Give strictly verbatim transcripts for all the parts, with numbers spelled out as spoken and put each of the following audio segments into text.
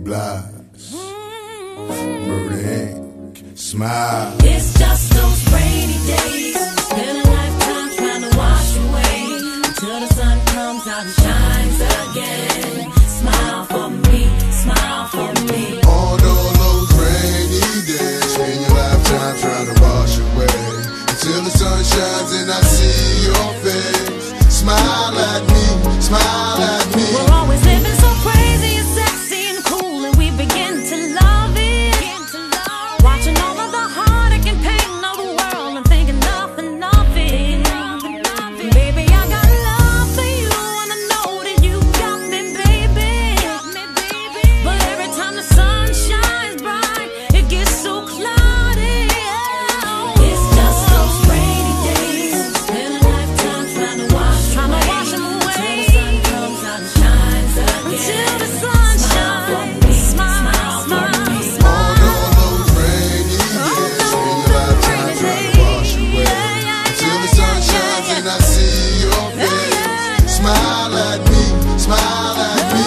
Blige, Murder Incorporated, Smile. It's just those rainy days, spend a lifetime trying to wash away, until the sun comes out and shines again. Smile for me, smile for me. On all those rainy days, spend your lifetime trying to wash away, until the sun shines and I see your face. Smile at me, smile at me. We're always living so crazy and sexy and cool, and we begin to love it. Watching all of the heartache and pain of the world and thinking nothing of it. Baby, I got love for you, and I know that you got me, baby. But every time the sun shines bright, it gets so cloudy. It's just those rainy days, spend a lifetime trying to wash, trying to wash them away, until the sun comes out and shines again. Until the sun shines, smile, smile, smile. On all those rainy days, spend your lifetime trying to wash away, until the sun shines and I see your face. Smile at me, smile at me.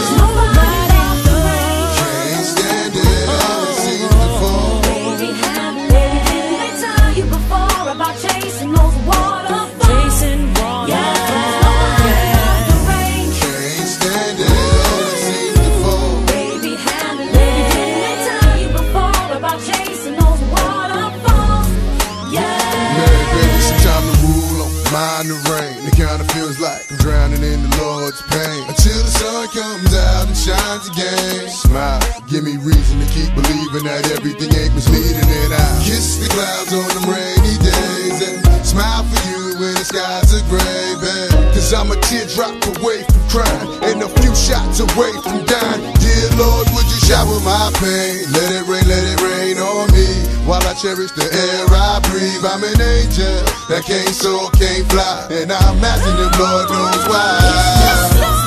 Can't stand it, I've seen it before. Baby, didn't they tell you before about chasing those waterfalls? Chasing waterfalls. Can't stand it, I've seen it before. Baby, didn't they tell you before about chasing those waterfalls? Yeah. Mary, baby, some time to rule on, mind the rain. It kinda feels like I'm drowning in the Lord's pain, until the sun comes out and shines again. Smile, give me reason to keep believing that everything ain't misleading, and I kiss the clouds on them rainy days and smile for you when the skies are gray, babe. Cause I'm a teardrop away from crying and a few shots away from dying. Dear Lord, would you shower my pain? Let it rain, let it rain on me, while I cherish the air I breathe. I'm an angel that can't soar, can't fly, and I imagine if Lord knows why.